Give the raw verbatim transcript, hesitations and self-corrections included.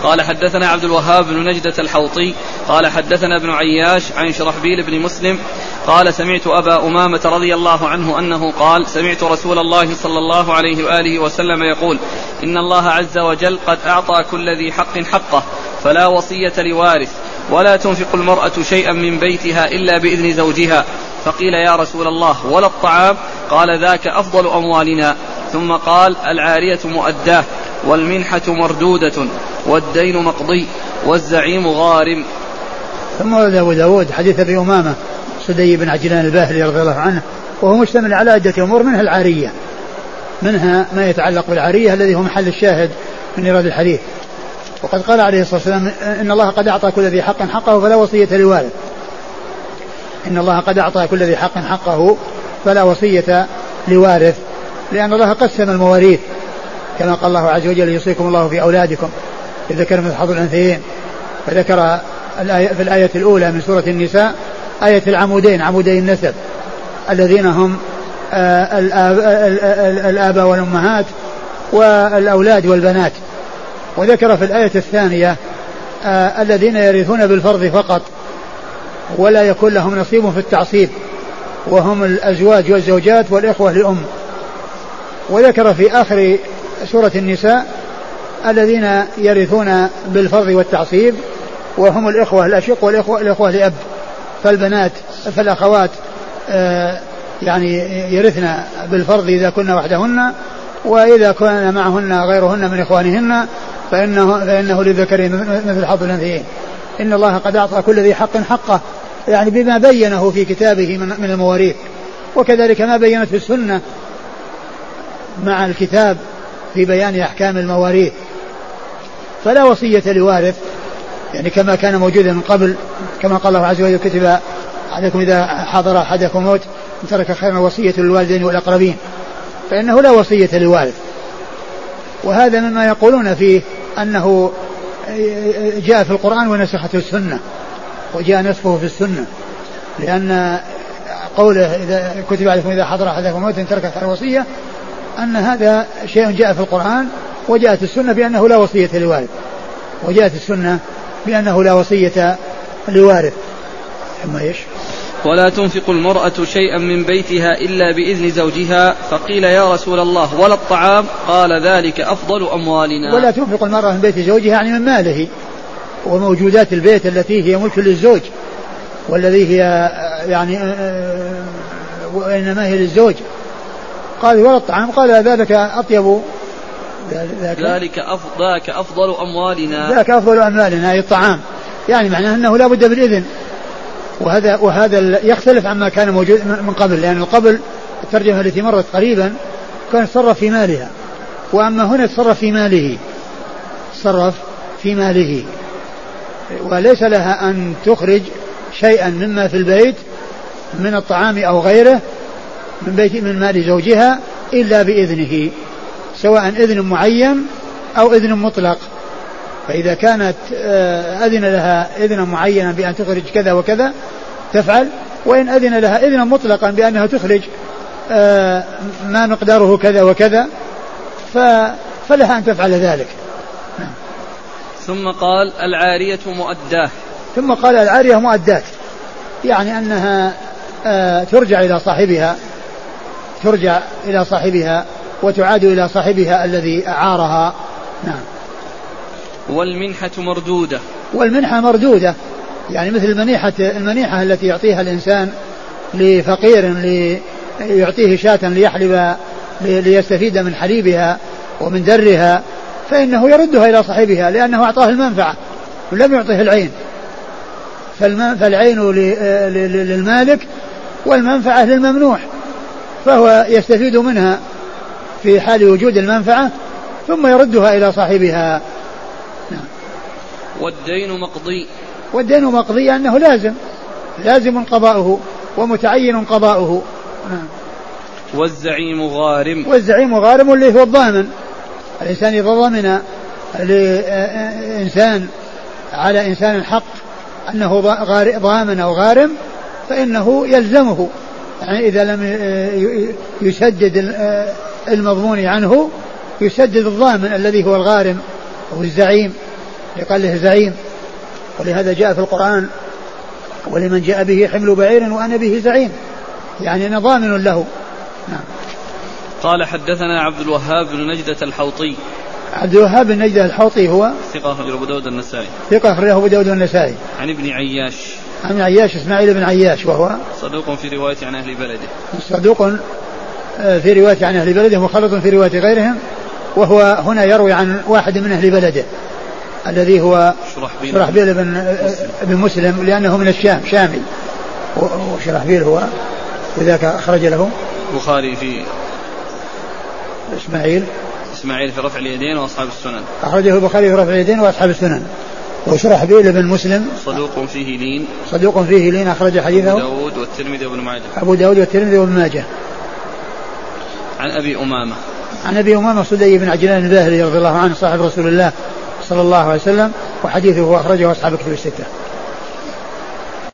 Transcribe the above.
قال حدثنا عبد الوهاب بن نجدة الحوطي قال حدثنا ابن عياش عن شرحبيل بن مسلم قال سمعت أبا أمامة رضي الله عنه أنه قال سمعت رسول الله صلى الله عليه وآله وسلم يقول إن الله عز وجل قد أعطى كل ذي حق حقه فلا وصية لوارث ولا تنفق المرأة شيئا من بيتها إلا بإذن زوجها. فقيل يا رسول الله ولا الطعام؟ قال ذاك أفضل أموالنا. ثم قال العارية مؤداه والمنحة مردودة والدين مقضي والزعيم غارم. ثم ورد أبو داود حديث أبي أمامة سدي بن عجلان الباهلي رضي الله عنه وهو مشتمل على عدة أمور منها العارية، منها ما يتعلق بالعارية الذي هو محل الشاهد من إيراد الحديث. وقد قال عليه الصلاة والسلام إن الله قد أعطى كل ذي حق حقه فلا وصية لوارث. إن الله قد أعطى كل ذي حق حقه فلا وصية لوارث، لأن الله قسم المواريث كما قال الله عز وجل يوصيكم الله في أولادكم يذكر مثل حظ الأنثيين. فذكر في الآية الأولى من سورة النساء آية العمودين عمودي النسب الذين هم الآباء والأمهات والأولاد والبنات. وذكر في الآية الثانية الذين يرثون بالفرض فقط ولا يكون لهم نصيب في التعصيب وهم الأزواج والزوجات والإخوة لأم. وذكر في آخر سورة النساء الذين يرثون بالفرض والتعصيب وهم الإخوة الأشق والإخوة الإخوة لأب، فالبنات فالأخوات يعني يرثن بالفرض إذا كنا وحدهن، وإذا كان معهن غيرهن من إخوانهن فإنه, فإنه للذكر مثل حظ الأنثيين. إن الله قد أعطى كل ذي حق حقه، يعني بما بينه في كتابه من المواريث، وكذلك ما بينت في السنة مع الكتاب في بيان أحكام المواريث. فلا وصية لوارث يعني كما كان موجودا من قبل، كما قال الله عز وجل كتب عليكم إذا حضر أحدكم موت ترك خيرا وصية للوالدين والأقربين، فإنه لا وصية لوارث. وهذا مما يقولون فيه أنه جاء في القرآن ونسخته السنة وجاء نسخه في السنة، لأن قوله إذا كتب عليكم إذا حضر أحدكم موت ترك خيرا وصية أن هذا شيء جاء في القرآن وجاءت السنة بأنه لا وصية لوارث، وجاءت السنة بأنه لا وصية لوارث. ثم إيش؟ ولا تنفق المرأة شيئا من بيتها إلا بإذن زوجها. فقيل يا رسول الله ولا الطعام؟ قال ذلك أفضل أموالنا. ولا تنفق المرأة من بيت زوجها يعني من ماله وموجودات البيت التي هي ملك للزوج والذي هي يعني وإنما هي للزوج. قال ولا الطعام؟ قال ذلك أطيب ذلك أفضل أفضل أموالنا. ذلك أفضل أموالنا أي الطعام، يعني معناه أنه لا بد بالإذن. وهذا وهذا يختلف عما كان موجود من قبل، لأن قبل الترجمة التي مرت قريبا كان تصرف في مالها، وأما هنا تصرف في ماله تصرف في ماله وليس لها أن تخرج شيئا مما في البيت من الطعام أو غيره من بيت من مال زوجها إلا بإذنه، سواء إذن معين أو إذن مطلق. فإذا كانت أذن لها إذنا معينا بأن تخرج كذا وكذا تفعل، وإن أذن لها إذنا مطلقا بأنها تخرج ما مقداره كذا وكذا فلها أن تفعل ذلك. ثم قال العارية مؤداه. ثم قال العارية مؤدات، يعني أنها ترجع إلى صاحبها ترجع إلى صاحبها وتعاد إلى صاحبها الذي أعارها. نعم. والمنحة مردودة. والمنحة مردودة يعني مثل المنيحة المنيحة التي يعطيها الإنسان لفقير ليعطيه شاة ليحلب ليستفيد من حليبها ومن درها، فإنه يردها إلى صاحبها لأنه أعطاه المنفعة ولم يعطيه العين. فالعين للمالك والمنفعة للممنوح، فهو يستفيد منها في حال وجود المنفعة ثم يردها إلى صاحبها. نعم. والدين مقضي. والدين مقضي أنه لازم لازم قضاؤه ومتعين قضاؤه. نعم. والزعيم غارم. والزعيم غارم اللي هو الضامن. الإنسان إذا ضمن لإنسان على إنسان حق أنه ضامن أو غارم فإنه يلزمه، يعني إذا لم يسدد المضمون عنه يسدد الضامن الذي هو الغارم أو الزعيم يقال له زعيم. ولهذا جاء في القرآن ولمن جاء به حمل بعير وأنا به زعيم، يعني أنا ضامن له. نعم. قال حدثنا عبد الوهاب بن نجدة الحوطي. عبد الوهاب بن نجدة الحوطي هو ثقة أخرجه أبو داود النسائي. ثقة أخرجه أبو داود النسائي. عن ابن عياش. عن عياش إسماعيل بن عياش وهو صدوق في رواية عن أهل بلده. صدوق في رواية عن أهل بلده مخلط في رواية غيرهم، وهو هنا يروي عن واحد من أهل بلده الذي هو شرحبيل, شرحبيل بن, بن مسلم لأنه من الشام شامي. وشرحبيل هو وذاك أخرج له البخاري في إسماعيل إسماعيل في رفع اليدين وأصحاب السنن. أخرجه البخاري في رفع اليدين وأصحاب السنن. وشرحبيل بن مسلم صدوق فيه لين. صدوق فيه لين أخرج حديثه أبو داود والترمذي وابن ماجه. أبو داود والترمذي وابن ماجه. عن أبي أمامة. عن أبي أمامة صدي بن عجلان الباهلي رضي الله عنه صاحب رسول الله صلى الله عليه وسلم، وحديثه أخرجه أصحاب الكتب الستة.